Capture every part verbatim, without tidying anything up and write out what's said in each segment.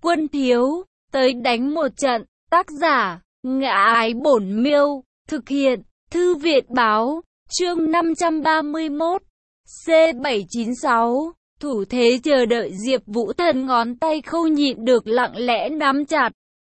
Quân thiếu, tới đánh một trận. Tác giả, Ngã Ái Bổn Miêu. Thực hiện, Thư viện báo. Chương năm trăm ba mươi mốt. C bảy chín sáu. Thủ thế chờ đợi Diệp Vũ Thần ngón tay không nhịn được lặng lẽ nắm chặt.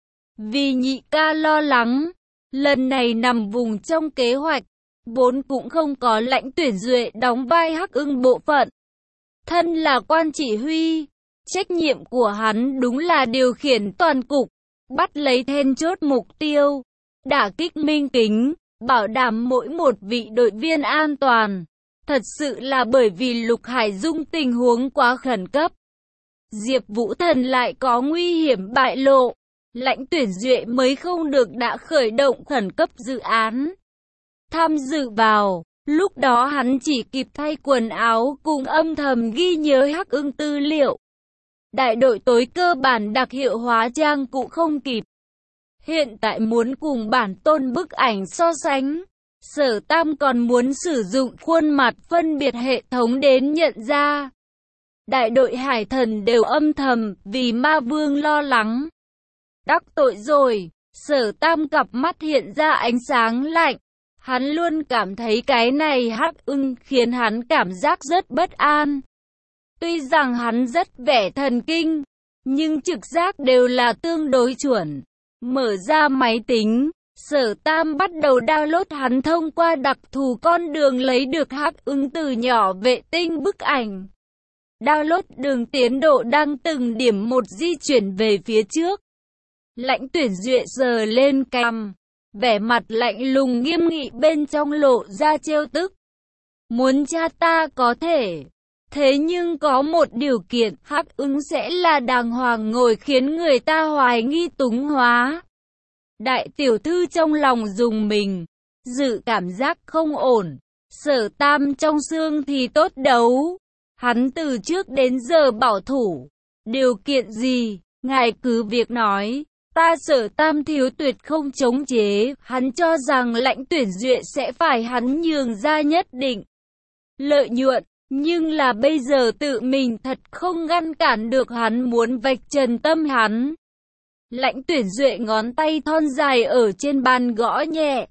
Vì nhị ca lo lắng, lần này nằm vùng trong kế hoạch, vốn cũng không có Lãnh Tuyển Duệ đóng vai Hắc Ưng bộ phận. Thân là quan chỉ huy, trách nhiệm của hắn đúng là điều khiển toàn cục, bắt lấy then chốt mục tiêu, đả kích Minh Kính, bảo đảm mỗi một vị đội viên an toàn. Thật sự là bởi vì Lục Hải Dung tình huống quá khẩn cấp. Diệp Vũ Thần lại có nguy hiểm bại lộ, Lãnh Tuyển Duệ mới không được đã khởi động khẩn cấp dự án. Tham dự vào, lúc đó hắn chỉ kịp thay quần áo cùng âm thầm ghi nhớ Hắc Ưng tư liệu. Đại đội tối cơ bản đặc hiệu hóa trang cũng không kịp. Hiện tại muốn cùng bản tôn bức ảnh so sánh, Sở Tam còn muốn sử dụng khuôn mặt phân biệt hệ thống đến nhận ra. Đại đội Hải Thần đều âm thầm vì Ma Vương lo lắng. Đắc tội rồi, Sở Tam cặp mắt hiện ra ánh sáng lạnh. Hắn luôn cảm thấy cái này Hắc Ưng khiến hắn cảm giác rất bất an. Tuy rằng hắn rất vẻ thần kinh, nhưng trực giác đều là tương đối chuẩn. Mở ra máy tính, Sở Tam bắt đầu download hắn thông qua đặc thù con đường lấy được Hắc Ưng từ nhỏ vệ tinh bức ảnh. Download đường tiến độ đang từng điểm một di chuyển về phía trước. Lãnh Tuyển Duệ sờ lên cằm, vẻ mặt lạnh lùng nghiêm nghị bên trong lộ ra trêu tức. Muốn cha ta có thể, thế nhưng có một điều kiện, Hắc Ưng sẽ là đàng hoàng ngồi khiến người ta hoài nghi túng hóa. Đại tiểu thư trong lòng rùng mình, dự cảm giác không ổn. Sở Tam trong xương thì tốt đấu, hắn từ trước đến giờ bảo thủ. Điều kiện gì, ngài cứ việc nói. Ta Sở Tam thiếu tuyệt không chống chế, hắn cho rằng Lãnh Tuyển Duệ sẽ phải hắn nhường ra nhất định lợi nhuận, nhưng là bây giờ tự mình thật không ngăn cản được hắn muốn vạch trần tâm hắn. Lãnh Tuyển Duệ ngón tay thon dài ở trên bàn gõ nhẹ.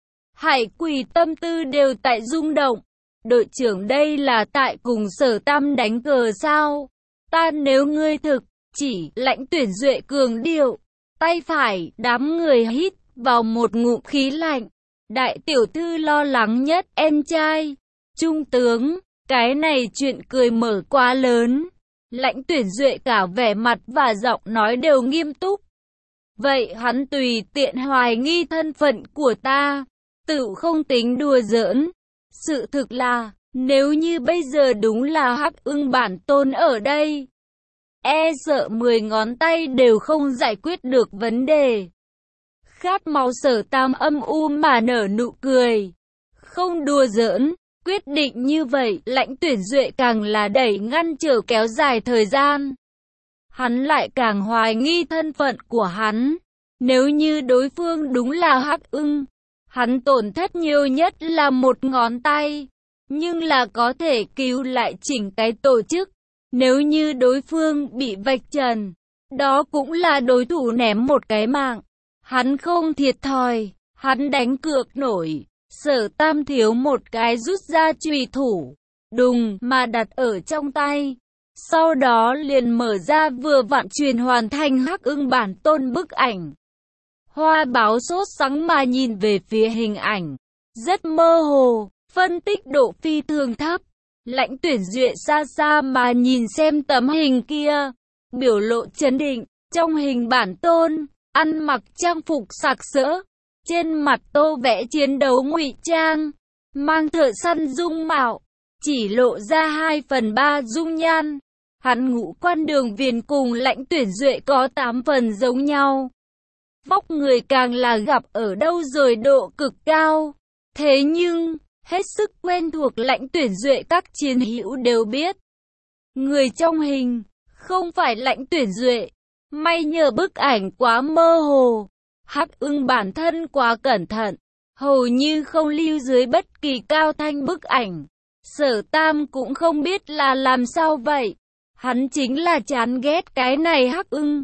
Hải Quỷ tâm tư đều tại rung động. Đội trưởng đây là tại cùng Sở Tam đánh cờ sao? Ta nếu ngươi thực, chỉ Lãnh Tuyển Duệ cường điệu. Tay phải, đám người hít vào một ngụm khí lạnh. Đại tiểu thư lo lắng nhất em trai. Trung tướng, cái này chuyện cười mở quá lớn. Lãnh Tuyển Duệ cả vẻ mặt và giọng nói đều nghiêm túc. Vậy hắn tùy tiện hoài nghi thân phận của ta, tự không tính đùa giỡn. Sự thực là, nếu như bây giờ đúng là Hắc Ưng bản tôn ở đây, e sợ mười ngón tay đều không giải quyết được vấn đề. Khát máu Sở Tam âm u mà nở nụ cười. Không đùa giỡn, quyết định như vậy, Lãnh Tuyển Duệ càng là đẩy ngăn trở kéo dài thời gian. Hắn lại càng hoài nghi thân phận của hắn. Nếu như đối phương đúng là Hắc Ưng, hắn tổn thất nhiều nhất là một ngón tay, nhưng là có thể cứu lại chỉnh cái tổ chức. Nếu như đối phương bị vạch trần, đó cũng là đối thủ ném một cái mạng. Hắn không thiệt thòi, hắn đánh cược nổi. Sở Tam thiếu một cái rút ra chùy thủ, đùng mà đặt ở trong tay. Sau đó liền mở ra vừa vặn truyền hoàn thành Hắc Ưng bản tôn bức ảnh. Hoa báo sốt sắng mà nhìn về phía hình ảnh, rất mơ hồ, phân tích độ phi thường thấp. Lãnh Tuyển Duệ xa xa mà nhìn xem tấm hình kia, biểu lộ chấn định. Trong hình bản tôn, ăn mặc trang phục sặc sỡ, trên mặt tô vẽ chiến đấu ngụy trang, mang thợ săn dung mạo, chỉ lộ ra hai phần ba dung nhan. Hắn ngũ quan đường viền cùng Lãnh Tuyển Duệ có tám phần giống nhau. Vóc người càng là gặp ở đâu rồi độ cực cao. Thế nhưng, hết sức quen thuộc Lãnh Tuyển Duệ các chiến hữu đều biết. Người trong hình, không phải Lãnh Tuyển Duệ. May nhờ bức ảnh quá mơ hồ. Hắc Ưng bản thân quá cẩn thận, hầu như không lưu dưới bất kỳ cao thanh bức ảnh. Sở Tam cũng không biết là làm sao vậy. Hắn chính là chán ghét cái này Hắc Ưng.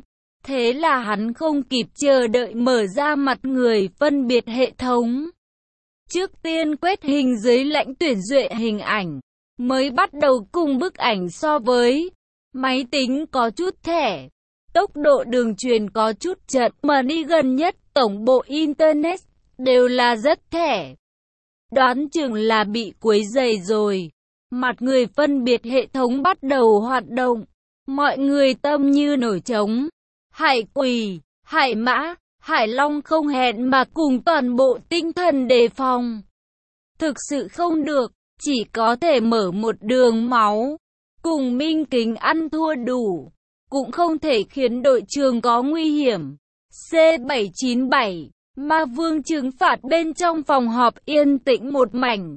Thế là hắn không kịp chờ đợi mở ra mặt người phân biệt hệ thống. Trước tiên quét hình dưới lãnh tuyển duyệt hình ảnh, mới bắt đầu cùng bức ảnh so với. Máy tính có chút thẻ, tốc độ đường truyền có chút chậm, mà đi gần nhất tổng bộ Internet đều là rất thẻ. Đoán chừng là bị quấy rầy rồi. Mặt người phân biệt hệ thống bắt đầu hoạt động. Mọi người tâm như nổi trống. Hải Quỳ, Hải Mã, Hải Long không hẹn mà cùng toàn bộ tinh thần đề phòng. Thực sự không được, chỉ có thể mở một đường máu. Cùng Minh Kính ăn thua đủ, cũng không thể khiến đội trường có nguy hiểm. C bảy chín bảy, Ma Vương trừng phạt bên trong phòng họp yên tĩnh một mảnh.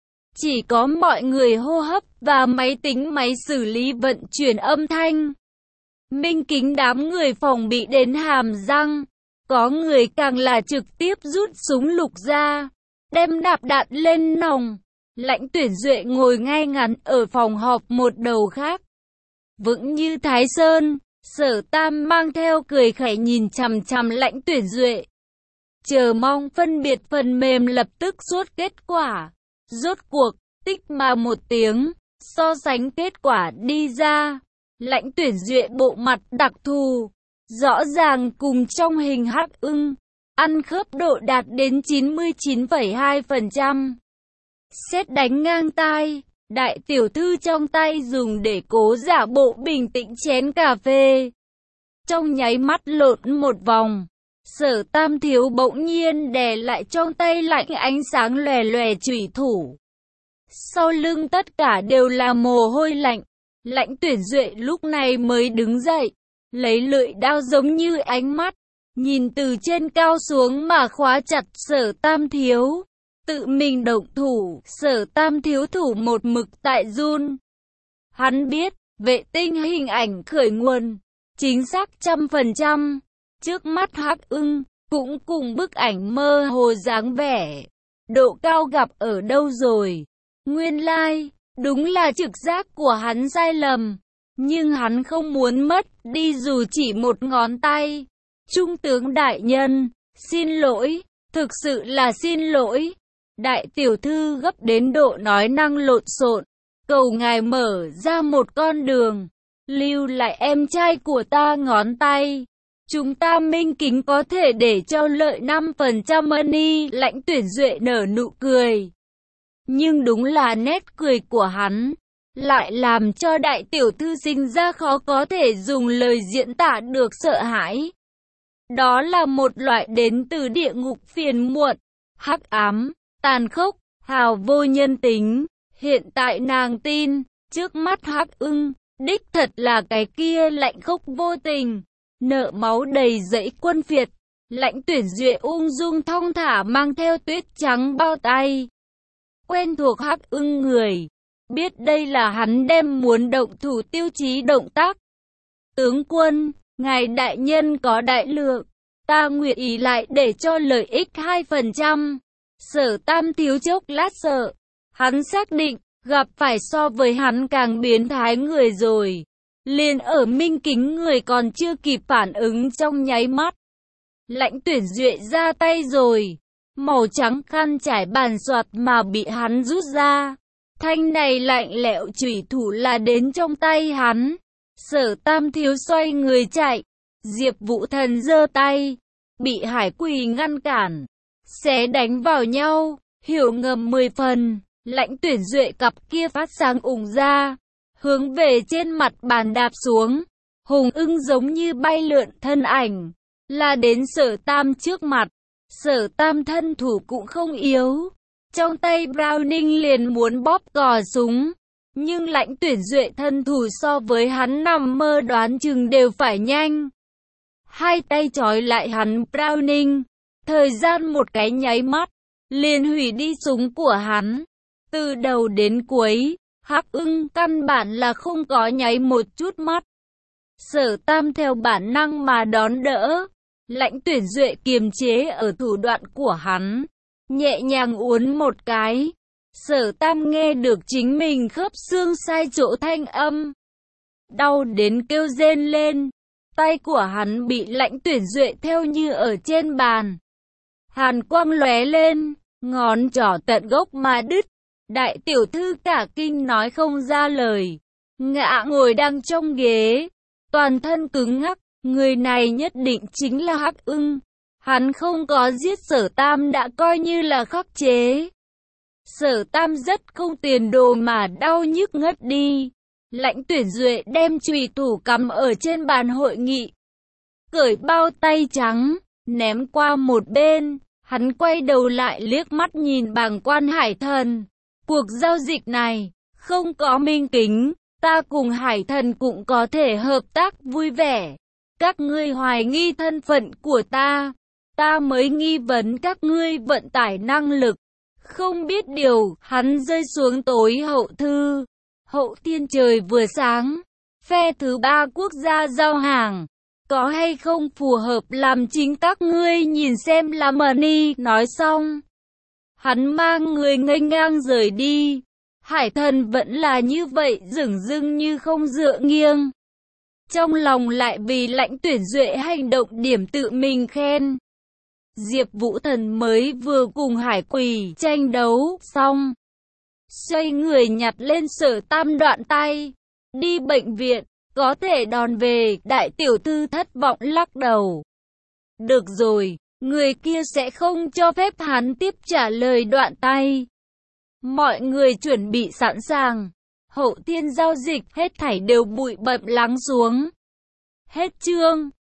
Chỉ có mọi người hô hấp và máy tính máy xử lý vận chuyển âm thanh. Minh Kính đám người phòng bị đến hàm răng, có người càng là trực tiếp rút súng lục ra, đem nạp đạn lên nòng. Lãnh tuyển duệ ngồi ngay ngắn ở phòng họp một đầu khác, vững như Thái Sơn. Sở Tam mang theo cười khẩy nhìn chằm chằm lãnh tuyển duệ, chờ mong phân biệt phần mềm lập tức xuất kết quả. Rốt cuộc, tích mà một tiếng, so sánh kết quả đi ra. Lãnh tuyển duệ bộ mặt đặc thù, rõ ràng cùng trong hình Hắc Ưng, ăn khớp độ đạt đến chín mươi chín phẩy hai phần trăm. Sét đánh ngang tai, đại tiểu thư trong tay dùng để cố giả bộ bình tĩnh chén cà phê. Trong nháy mắt lộn một vòng, Sở Tam thiếu bỗng nhiên đè lại trong tay lạnh ánh sáng lòe lòe chủy thủ. Sau lưng tất cả đều là mồ hôi lạnh. Lãnh tuyển duệ lúc này mới đứng dậy, lấy lưỡi đao giống như ánh mắt, nhìn từ trên cao xuống mà khóa chặt Sở Tam thiếu. Tự mình động thủ, Sở Tam thiếu thủ một mực tại run. Hắn biết, vệ tinh hình ảnh khởi nguồn, chính xác trăm phần trăm. Trước mắt Hắc Ưng, cũng cùng bức ảnh mơ hồ dáng vẻ. Độ cao gặp ở đâu rồi? Nguyên lai, like, đúng là trực giác của hắn sai lầm. Nhưng hắn không muốn mất đi dù chỉ một ngón tay. Trung tướng đại nhân, xin lỗi, thực sự là xin lỗi. Đại tiểu thư gấp đến độ nói năng lộn xộn, cầu ngài mở ra một con đường, lưu lại em trai của ta ngón tay. Chúng ta Minh Kính có thể để cho lợi năm phần trăm money. Lãnh tuyển duệ nở nụ cười. Nhưng đúng là nét cười của hắn, lại làm cho đại tiểu thư sinh ra khó có thể dùng lời diễn tả được sợ hãi. Đó là một loại đến từ địa ngục phiền muộn, hắc ám, tàn khốc, hào vô nhân tính. Hiện tại nàng tin, trước mắt Hắc Ưng, đích thật là cái kia lạnh khốc vô tình, nợ máu đầy dẫy quân phiệt. Lãnh tuyển duệ ung dung thong thả mang theo tuyết trắng bao tay. Quen thuộc Hắc Ưng người, biết đây là hắn đem muốn động thủ tiêu chí động tác. Tướng quân, ngài đại nhân có đại lượng, ta nguyện ý lại để cho lợi ích hai phần trăm. Sở Tam thiếu chốc lát sợ, hắn xác định, gặp phải so với hắn càng biến thái người rồi. Liền ở Minh Kính người còn chưa kịp phản ứng trong nháy mắt. Lãnh tuyển duệ ra tay rồi, màu trắng khăn trải bàn soạt mà bị hắn rút ra. Thanh này lạnh lẽo chủy thủ là đến trong tay hắn. Sở Tam thiếu xoay người chạy, Diệp Vũ Thần giơ tay, bị Hải Quỳ ngăn cản. Xé đánh vào nhau, hiểu ngầm mười phần. Lãnh tuyển duệ cặp kia phát sáng ủng ra, hướng về trên mặt bàn đạp xuống. Hùng ưng giống như bay lượn thân ảnh, là đến Sở Tam trước mặt. Sở Tam thân thủ cũng không yếu, trong tay Browning liền muốn bóp cò súng. Nhưng lãnh tuyển duệ thân thủ so với hắn nằm mơ đoán chừng đều phải nhanh. Hai tay trói lại hắn Browning, thời gian một cái nháy mắt, liền hủy đi súng của hắn. Từ đầu đến cuối, Hắc Ưng căn bản là không có nháy một chút mắt. Sở Tam theo bản năng mà đón đỡ. Lãnh tuyển duệ kiềm chế ở thủ đoạn của hắn, nhẹ nhàng uốn một cái. Sở Tam nghe được chính mình khớp xương sai chỗ thanh âm, đau đến kêu rên lên. tay của hắn bị Lãnh Tuyển Duệ theo như ở trên bàn. Hàn quang lóe lên, ngón trỏ tận gốc mà đứt. Đại tiểu thư cả kinh nói không ra lời. Ngã ngồi đang trong ghế, toàn thân cứng ngắc. Người này nhất định chính là Hắc Ưng. Hắn không có giết Sở Tam đã coi như là khắc chế. Sở Tam rất không tiền đồ mà đau nhức ngất đi. Lãnh Tuyển Duệ đem chùy thủ cắm ở trên bàn hội nghị, cởi bao tay trắng, ném qua một bên. Hắn quay đầu lại liếc mắt nhìn Bàng Quan Hải Thần. Cuộc giao dịch này, không có minh kính, ta cùng Hải Thần cũng có thể hợp tác vui vẻ. Các ngươi hoài nghi thân phận của ta, ta mới nghi vấn các ngươi vận tải năng lực. Không biết điều, hắn rơi xuống tối hậu thư. Hậu thiên trời vừa sáng, phe thứ ba quốc gia giao hàng, có hay không phù hợp làm chính các ngươi nhìn xem. Là Mani nói xong, hắn mang người nghênh ngang rời đi. Hải Thần vẫn là như vậy, dửng dưng như không dựa nghiêng. Trong lòng lại vì Lãnh Tuyển Duệ hành động điểm tự mình khen. Diệp Vũ Thần mới vừa cùng Hải Quỷ tranh đấu xong, xoay người nhặt lên Sở Tam đoạn tay, đi bệnh viện, có thể đòn về. Đại tiểu thư thất vọng lắc đầu. Được rồi, người kia sẽ không cho phép hắn tiếp trả lời đoạn tay. Mọi người chuẩn bị sẵn sàng. Hậu thiên giao dịch hết thảy đều bụi bặm lắng xuống. Hết chương.